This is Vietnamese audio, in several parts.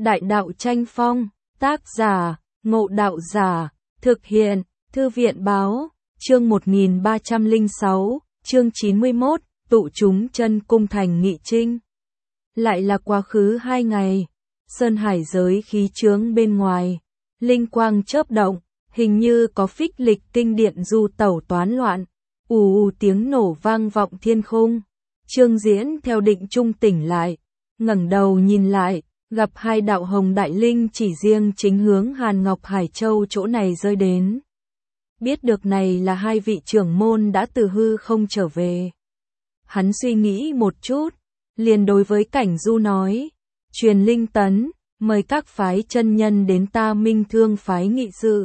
Đại đạo tranh phong, tác giả, Ngộ Đạo Giả, thực hiện, Thư viện báo, chương 1306, chương 91, tụ chúng chân cung thành nghị trinh. Lại là quá khứ 2 ngày, sơn hải giới khí chướng bên ngoài, linh quang chớp động, hình như có phích lịch kinh điện du tẩu toán loạn, ù tiếng nổ vang vọng thiên khung. Trương Diễn theo định trung tỉnh lại, ngẩng đầu nhìn lại, gặp 2 đạo hồng đại linh chỉ riêng chính hướng Hàn Ngọc Hải Châu chỗ này rơi đến. Biết được này là 2 vị trưởng môn đã từ hư không trở về. Hắn suy nghĩ một chút, liền đối với Cảnh Du nói, truyền linh tấn, mời các phái chân nhân đến ta Minh Thương phái nghị sự.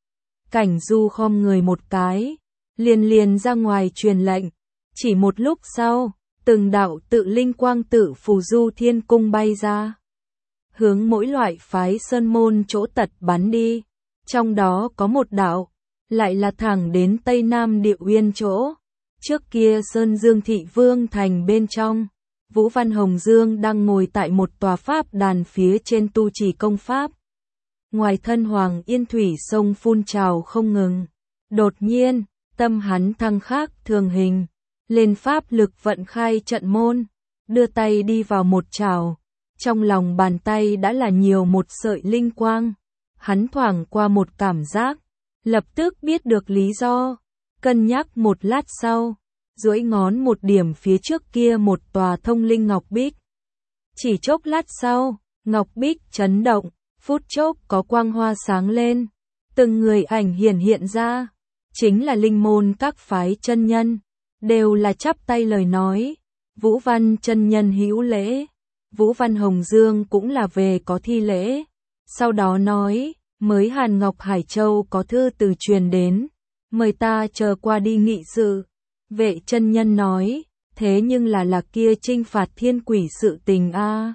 Cảnh Du khom người một cái, liền ra ngoài truyền lệnh, chỉ một lúc sau, từng đạo tự linh quang tự phù du thiên cung bay ra, hướng mỗi loại phái sơn môn chỗ tật bắn đi, trong đó có một đạo, lại là thẳng đến Tây Nam Địa Uyên chỗ, trước kia Sơn Dương Thị Vương thành bên trong, Vũ Văn Hồng Dương đang ngồi tại một tòa pháp đàn phía trên tu trì công pháp. Ngoài thân Hoàng Yên Thủy sông phun trào không ngừng, đột nhiên, tâm hắn thăng khác thường hình, lên pháp lực vận khai trận môn, đưa tay đi vào một trào, trong lòng bàn tay đã là nhiều một sợi linh quang, hắn thoảng qua một cảm giác, lập tức biết được lý do, cân nhắc một lát sau, duỗi ngón một điểm phía trước kia một tòa thông linh ngọc bích. Chỉ chốc lát sau, ngọc bích chấn động, phút chốc có quang hoa sáng lên, từng người ảnh hiện ra, chính là linh môn các phái chân nhân, đều là chắp tay lời nói, Vũ Văn chân nhân hữu lễ, Vũ Văn Hồng Dương cũng là về có thi lễ, sau đó nói, mới Hàn Ngọc Hải Châu có thư từ truyền đến, mời ta chờ qua đi nghị sự. Vệ chân nhân nói, thế nhưng là kia trinh phạt thiên quỷ sự tình a.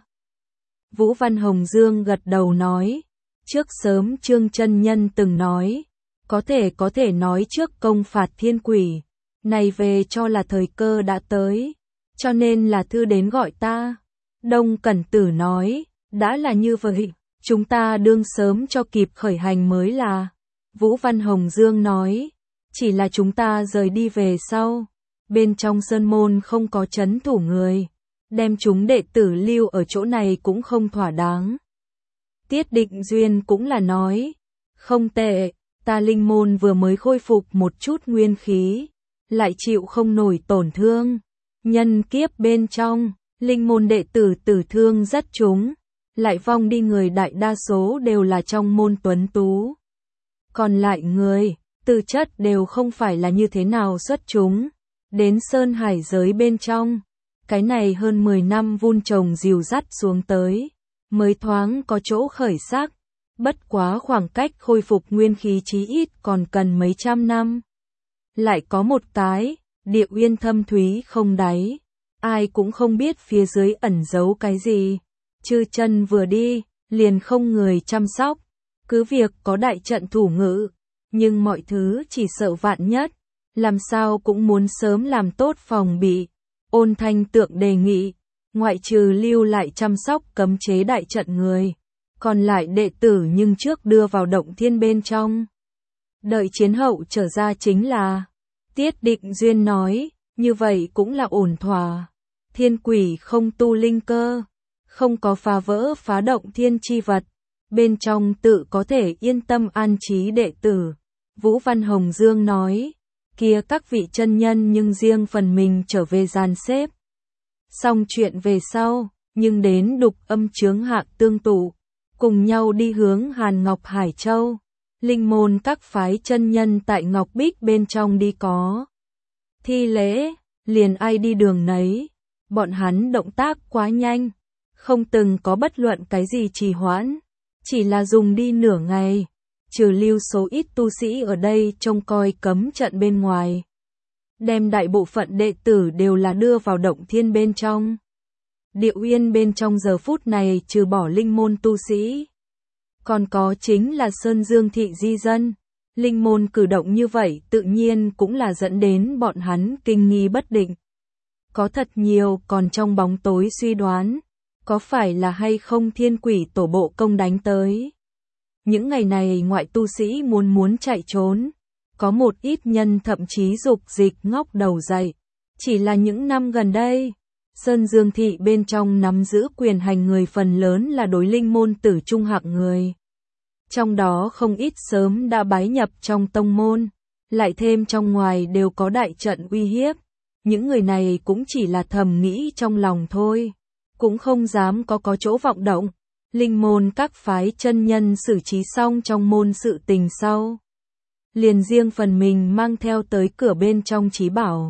Vũ Văn Hồng Dương gật đầu nói, trước sớm Trương chân nhân từng nói, có thể nói trước công phạt thiên quỷ, này về cho là thời cơ đã tới, cho nên là thư đến gọi ta. Đông Cẩn Tử nói, đã là như vậy, chúng ta đương sớm cho kịp khởi hành mới là. Vũ Văn Hồng Dương nói, chỉ là chúng ta rời đi về sau, bên trong sơn môn không có trấn thủ người, đem chúng đệ tử lưu ở chỗ này cũng không thỏa đáng. Tiết Định Duyên cũng là nói, không tệ, ta linh môn vừa mới khôi phục một chút nguyên khí, lại chịu không nổi tổn thương, nhân kiếp bên trong, linh môn đệ tử tử thương rất chúng, lại vong đi người đại đa số đều là trong môn tuấn tú. Còn lại người, tư chất đều không phải là như thế nào xuất chúng, đến sơn hải giới bên trong, cái này hơn 10 năm vun trồng dìu dắt xuống tới, mới thoáng có chỗ khởi sắc, bất quá khoảng cách khôi phục nguyên khí chí ít còn cần mấy trăm năm. Lại có một cái, Địa Uyên thâm thúy không đáy, ai cũng không biết phía dưới ẩn giấu cái gì, chư chân vừa đi, liền không người chăm sóc, cứ việc có đại trận thủ ngự, nhưng mọi thứ chỉ sợ vạn nhất, làm sao cũng muốn sớm làm tốt phòng bị. Ôn Thanh Tượng đề nghị, ngoại trừ lưu lại chăm sóc cấm chế đại trận người, còn lại đệ tử nhưng trước đưa vào động thiên bên trong. Đợi chiến hậu trở ra chính là, Tiết Định Duyên nói, như vậy cũng là ổn thỏa. Thiên quỷ không tu linh cơ, không có phá vỡ phá động thiên chi vật, bên trong tự có thể yên tâm an trí đệ tử. Vũ Văn Hồng Dương nói, kia các vị chân nhân nhưng riêng phần mình trở về dàn xếp. Xong chuyện về sau, nhưng đến đục âm chướng hạ tương tụ, cùng nhau đi hướng Hàn Ngọc Hải Châu. Linh môn các phái chân nhân tại Ngọc Bích bên trong đi có thi lễ, liền ai đi đường nấy, bọn hắn động tác quá nhanh, không từng có bất luận cái gì trì hoãn, chỉ là dùng đi nửa ngày, trừ lưu số ít tu sĩ ở đây trông coi cấm trận bên ngoài. Đem đại bộ phận đệ tử đều là đưa vào động thiên bên trong. Địa Uyên bên trong giờ phút này trừ bỏ linh môn tu sĩ, còn có chính là Sơn Dương Thị di dân. Linh môn cử động như vậy tự nhiên cũng là dẫn đến bọn hắn kinh nghi bất định. Có thật nhiều còn trong bóng tối suy đoán, có phải là hay không thiên quỷ tổ bộ công đánh tới. Những ngày này ngoại tu sĩ muốn chạy trốn, có một ít nhân thậm chí dục dịch ngóc đầu dậy. Chỉ là những năm gần đây, Sơn Dương thị bên trong nắm giữ quyền hành người phần lớn là đối linh môn tử trung hạng người. Trong đó không ít sớm đã bái nhập trong tông môn, lại thêm trong ngoài đều có đại trận uy hiếp. Những người này cũng chỉ là thầm nghĩ trong lòng thôi, cũng không dám có chỗ vọng động. Linh môn các phái chân nhân xử trí xong trong môn sự tình sau, liền riêng phần mình mang theo tới cửa bên trong trí bảo.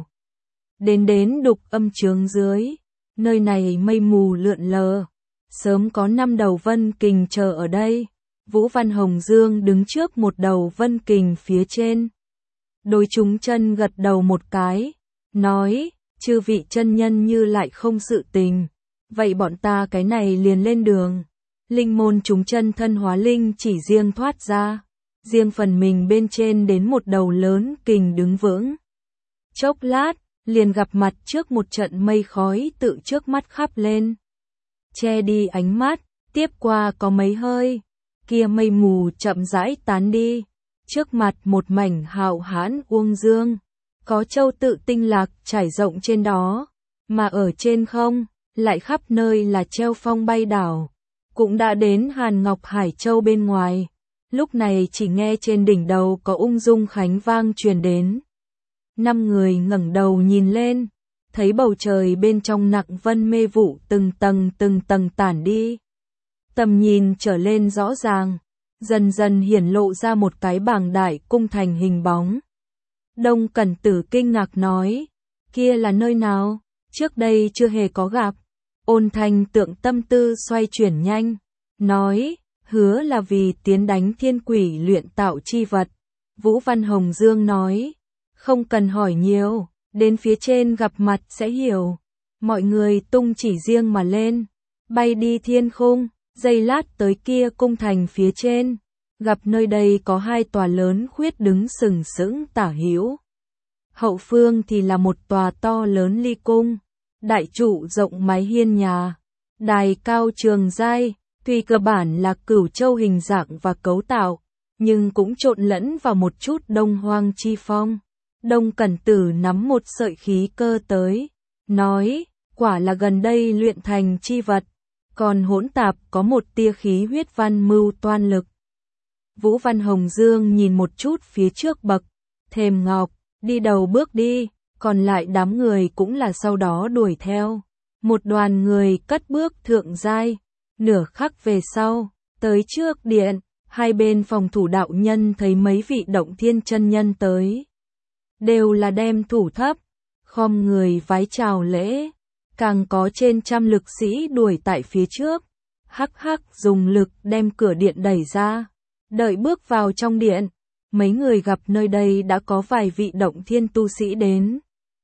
Đến đục âm chướng dưới, nơi này mây mù lượn lờ, sớm có 5 đầu vân kình chờ ở đây. Vũ Văn Hồng Dương đứng trước một đầu vân kình phía trên. Đối chúng chân gật đầu một cái, nói, chư vị chân nhân như lại không sự tình, vậy bọn ta cái này liền lên đường. Linh môn chúng chân thân hóa linh chỉ riêng thoát ra, riêng phần mình bên trên đến một đầu lớn kình đứng vững. Chốc lát, liền gặp mặt trước một trận mây khói tự trước mắt khắp lên, che đi ánh mắt, tiếp qua có mấy hơi, kia mây mù chậm rãi tán đi, trước mặt một mảnh hạo hãn uông dương, có châu tự tinh lạc trải rộng trên đó, mà ở trên không, lại khắp nơi là treo phong bay đảo, cũng đã đến Hàn Ngọc Hải Châu bên ngoài, lúc này chỉ nghe trên đỉnh đầu có ung dung khánh vang truyền đến. 5 người ngẩng đầu nhìn lên, thấy bầu trời bên trong nặng vân mê vụ từng tầng tản đi. Tầm nhìn trở lên rõ ràng, dần dần hiển lộ ra một cái bảng đại cung thành hình bóng. Đông Cẩn Tử kinh ngạc nói, kia là nơi nào, trước đây chưa hề có gặp. Ôn Thanh Tượng tâm tư xoay chuyển nhanh, nói, hứa là vì tiến đánh thiên quỷ luyện tạo chi vật. Vũ Văn Hồng Dương nói, không cần hỏi nhiều, đến phía trên gặp mặt sẽ hiểu. Mọi người tung chỉ riêng mà lên, bay đi thiên khung, giây lát tới kia cung thành phía trên, gặp nơi đây có 2 tòa lớn khuyết đứng sừng sững tả hữu. Hậu phương thì là một tòa to lớn ly cung, đại trụ rộng mái hiên nhà, đài cao trường giai, tuy cơ bản là Cửu Châu hình dạng và cấu tạo, nhưng cũng trộn lẫn vào một chút Đông Hoang chi phong. Đông Cẩn Tử nắm một sợi khí cơ tới, nói, quả là gần đây luyện thành chi vật, còn hỗn tạp có một tia khí huyết văn mưu toan lực. Vũ Văn Hồng Dương nhìn một chút phía trước bậc thềm ngọc, đi đầu bước đi, còn lại đám người cũng là sau đó đuổi theo. Một đoàn người cất bước thượng giai, nửa khắc về sau, tới trước điện, hai bên phòng thủ đạo nhân thấy mấy vị động thiên chân nhân tới. Đều là đem thủ thấp, khom người vái chào lễ, càng có trên 100 lực sĩ đuổi tại phía trước. Hắc hắc dùng lực đem cửa điện đẩy ra, đợi bước vào trong điện, mấy người gặp nơi đây đã có vài vị động thiên tu sĩ đến.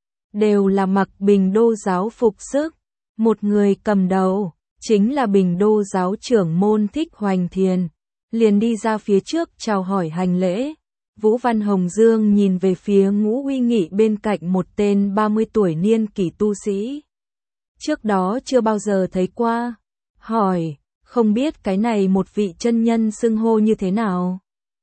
Đều là mặc Bình Đô giáo phục sức, một người cầm đầu, chính là Bình Đô giáo trưởng môn Thích Hoành Thiền, liền đi ra phía trước chào hỏi hành lễ. Vũ Văn Hồng Dương nhìn về phía Ngũ Uy Nghị bên cạnh một tên 30 tuổi niên kỷ tu sĩ. Trước đó chưa bao giờ thấy qua, hỏi, không biết cái này một vị chân nhân xưng hô như thế nào.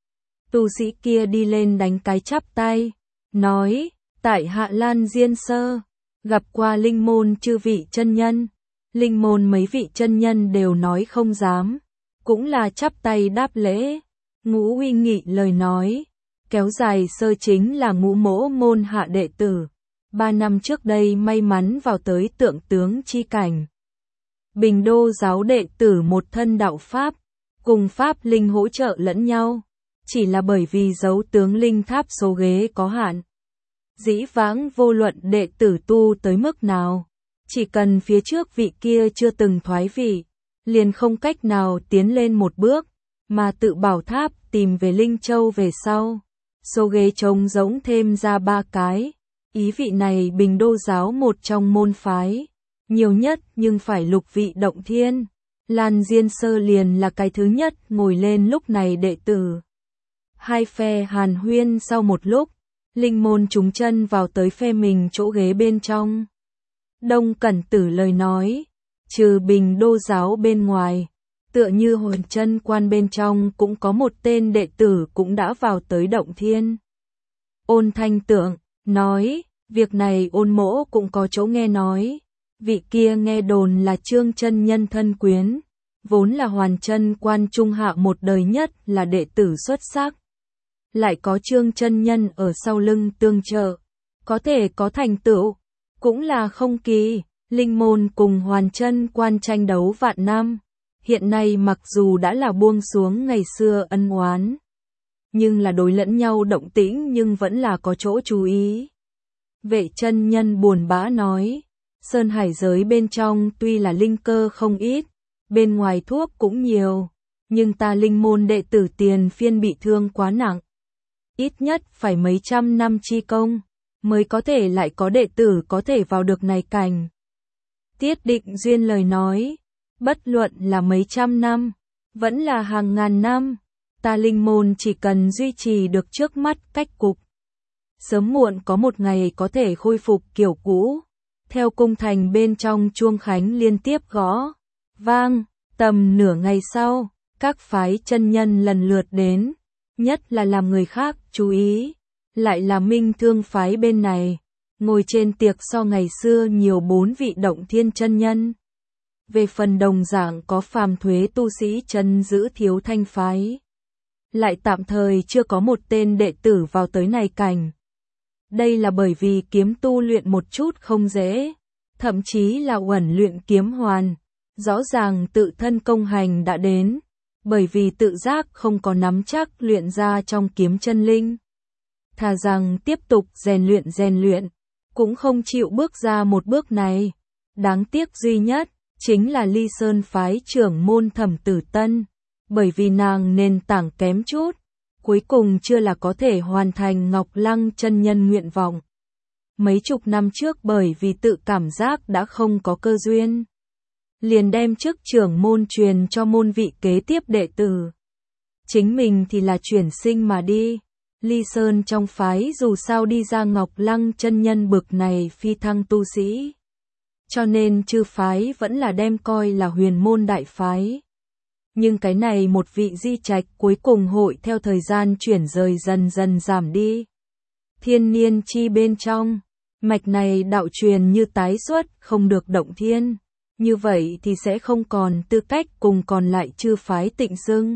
Tu sĩ kia đi lên đánh cái chắp tay, nói, tại Hạ Lan Diên Sơ, gặp qua linh môn chư vị chân nhân. Linh môn mấy vị chân nhân đều nói không dám, cũng là chắp tay đáp lễ. Ngũ Uy Nghị lời nói, kéo dài sơ chính là Ngũ Mỗ môn hạ đệ tử, 3 năm trước đây may mắn vào tới tượng tướng chi cảnh. Bình Đô giáo đệ tử một thân đạo Pháp, cùng Pháp linh hỗ trợ lẫn nhau, chỉ là bởi vì dấu tướng linh tháp số ghế có hạn. Dĩ vãng vô luận đệ tử tu tới mức nào, chỉ cần phía trước vị kia chưa từng thoái vị, liền không cách nào tiến lên một bước, mà tự bảo tháp tìm về Linh Châu về sau. Số ghế trống rỗng thêm ra 3 cái, ý vị này Bình Đô giáo một trong môn phái, nhiều nhất nhưng phải lục vị động thiên. Lan Diên Sơ liền là cái thứ nhất ngồi lên lúc này đệ tử. Hai phe hàn huyên sau một lúc, linh môn chúng chân vào tới phe mình chỗ ghế bên trong. Đông Cẩn Tử lời nói, trừ Bình Đô giáo bên ngoài, tựa như Huyền Chân Quan bên trong cũng có một tên đệ tử cũng đã vào tới động thiên. Ôn Thanh Tượng nói, việc này Ôn mỗ cũng có chỗ nghe nói, vị kia nghe đồn là Trương chân nhân thân quyến, vốn là Hoàn Chân Quan trung hạ một đời nhất là đệ tử xuất sắc. Lại có Trương chân nhân ở sau lưng tương trợ, có thể có thành tựu, cũng là không kỳ. Linh môn cùng Hoàn Chân Quan tranh đấu vạn năm, hiện nay mặc dù đã là buông xuống ngày xưa ân oán, nhưng là đối lẫn nhau động tĩnh nhưng vẫn là có chỗ chú ý. Vệ chân nhân buồn bã nói, Sơn Hải giới bên trong tuy là linh cơ không ít, bên ngoài thuốc cũng nhiều, nhưng ta linh môn đệ tử tiền phiên bị thương quá nặng. Ít nhất phải mấy trăm năm chi công, mới có thể lại có đệ tử có thể vào được này cảnh. Tiết Định Duyên lời nói, bất luận là mấy trăm năm, vẫn là hàng ngàn năm, ta linh môn chỉ cần duy trì được trước mắt cách cục. Sớm muộn có một ngày có thể khôi phục kiểu cũ. Theo cung thành bên trong chuông khánh liên tiếp gõ, vang, tầm nửa ngày sau, các phái chân nhân lần lượt đến, nhất là làm người khác chú ý, lại là Minh Thương phái bên này. Ngồi trên tiệc so ngày xưa nhiều 4 vị động thiên chân nhân. Về phần đồng dạng có phàm thuế tu sĩ chân giữ Thiếu Thanh phái. Lại tạm thời chưa có một tên đệ tử vào tới này cảnh. Đây là bởi vì kiếm tu luyện một chút không dễ, thậm chí là uẩn luyện kiếm hoàn. Rõ ràng tự thân công hành đã đến, bởi vì tự giác không có nắm chắc luyện ra trong kiếm chân linh. Thà rằng tiếp tục rèn luyện. Cũng không chịu bước ra một bước này. Đáng tiếc duy nhất, chính là Ly Sơn phái trưởng môn Thẩm Tử Tân, bởi vì nàng nền tảng kém chút, cuối cùng chưa là có thể hoàn thành Ngọc Lăng chân nhân nguyện vọng. Mấy chục năm trước bởi vì tự cảm giác đã không có cơ duyên, liền đem chức trưởng môn truyền cho môn vị kế tiếp đệ tử. Chính mình thì là chuyển sinh mà đi. Ly Sơn trong phái dù sao đi ra Ngọc Lăng chân nhân bực này phi thăng tu sĩ. Cho nên chư phái vẫn là đem coi là huyền môn đại phái. Nhưng cái này một vị di trạch cuối cùng hội theo thời gian chuyển rời dần dần giảm đi. Thiên niên chi bên trong, mạch này đạo truyền như tái xuất không được động thiên. Như vậy thì sẽ không còn tư cách cùng còn lại chư phái tịnh xưng.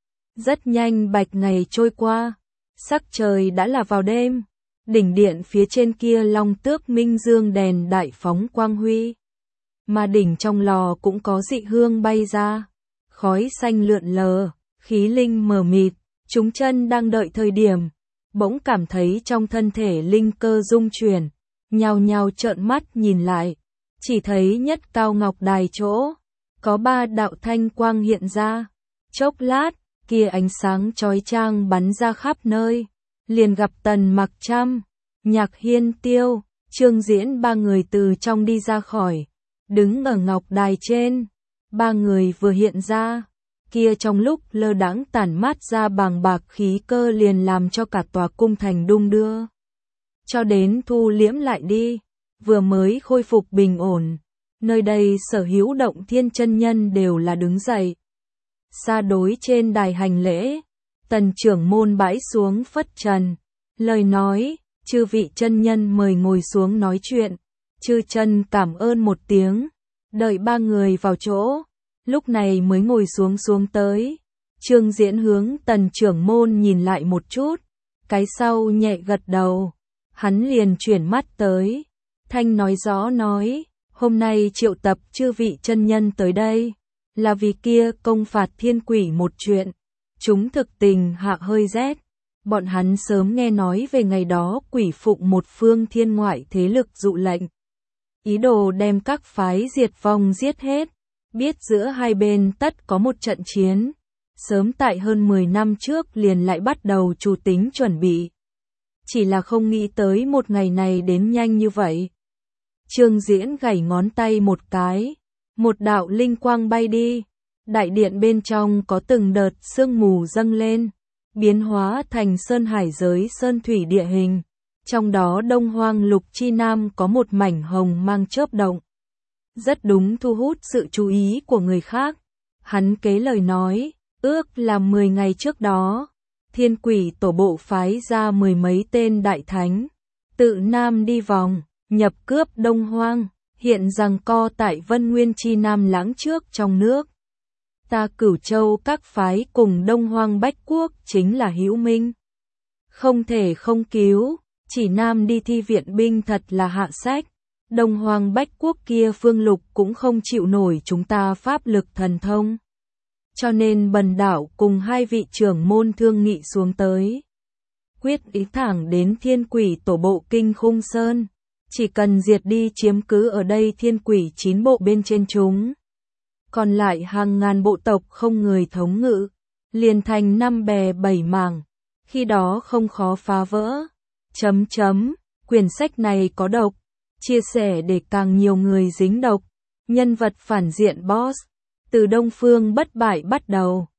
Rất nhanh bạch ngày trôi qua. Sắc trời đã là vào đêm, đỉnh điện phía trên kia long tước minh dương đèn đại phóng quang huy. Mà đỉnh trong lò cũng có dị hương bay ra, khói xanh lượn lờ, khí linh mờ mịt, chúng chân đang đợi thời điểm, bỗng cảm thấy trong thân thể linh cơ rung chuyển, nhao nhao trợn mắt nhìn lại, chỉ thấy nhất cao ngọc đài chỗ, có 3 đạo thanh quang hiện ra, chốc lát, kia ánh sáng chói chang bắn ra khắp nơi, liền gặp Tần Mặc Trâm, Nhạc Hiên Tiêu, Trương Diễn 3 người từ trong đi ra khỏi, đứng ở ngọc đài trên. 3 người vừa hiện ra, kia trong lúc lơ đãng tản mát ra bàng bạc khí cơ liền làm cho cả tòa cung thành đung đưa. Cho đến thu liễm lại đi, vừa mới khôi phục bình ổn, nơi đây sở hữu động thiên chân nhân đều là đứng dậy. Xa đối trên đài hành lễ, Tần trưởng môn bãi xuống phất trần, lời nói, chư vị chân nhân mời ngồi xuống nói chuyện, chư chân cảm ơn một tiếng, đợi 3 người vào chỗ, lúc này mới ngồi xuống tới. Trương Diễn hướng Tần trưởng môn nhìn lại một chút, cái sau nhẹ gật đầu, hắn liền chuyển mắt tới, thanh nói rõ nói, hôm nay triệu tập chư vị chân nhân tới đây, là vì kia công phạt thiên quỷ một chuyện. Chúng thực tình hạ hơi rét, bọn hắn sớm nghe nói về ngày đó quỷ phụng một phương thiên ngoại thế lực dụ lệnh. Ý đồ đem các phái diệt vong giết hết, biết giữa hai bên tất có một trận chiến. Sớm tại hơn 10 năm trước liền lại bắt đầu chủ tính chuẩn bị. Chỉ là không nghĩ tới một ngày này đến nhanh như vậy. Trương Diễn gảy ngón tay một cái, một đạo linh quang bay đi. Đại điện bên trong có từng đợt sương mù dâng lên, biến hóa thành sơn hải giới sơn thủy địa hình. Trong đó Đông Hoang Lục Chi Nam có một mảnh hồng mang chớp động. rất đúng thu hút sự chú ý của người khác. Hắn kế lời nói, ước là 10 ngày trước đó, Thiên Quỷ Tổ bộ phái ra 10 mấy tên đại thánh, tự Nam đi vòng, nhập cướp Đông Hoang, hiện giằng co tại Vân Nguyên chi Nam Lãng trước trong nước. Ta Cửu Châu các phái cùng Đông Hoang Bách Quốc chính là hữu minh. Không thể không cứu, chỉ Nam đi thi viện binh thật là hạ sách. Đông Hoang Bách Quốc kia phương lục cũng không chịu nổi chúng ta pháp lực thần thông. Cho nên bần đạo cùng hai vị trưởng môn thương nghị xuống tới. Quyết ý thẳng đến Thiên Quỷ Tổ bộ Kinh Khung Sơn. Chỉ cần diệt đi chiếm cứ ở đây Thiên Quỷ 9 bộ bên trên chúng. Còn lại hàng ngàn bộ tộc không người thống ngự. Liền thành 5 bè 7 mảng. Khi đó không khó phá vỡ. Quyển sách này có độc. Chia sẻ để càng nhiều người dính độc. Nhân vật phản diện boss. Từ Đông Phương bất bại bắt đầu.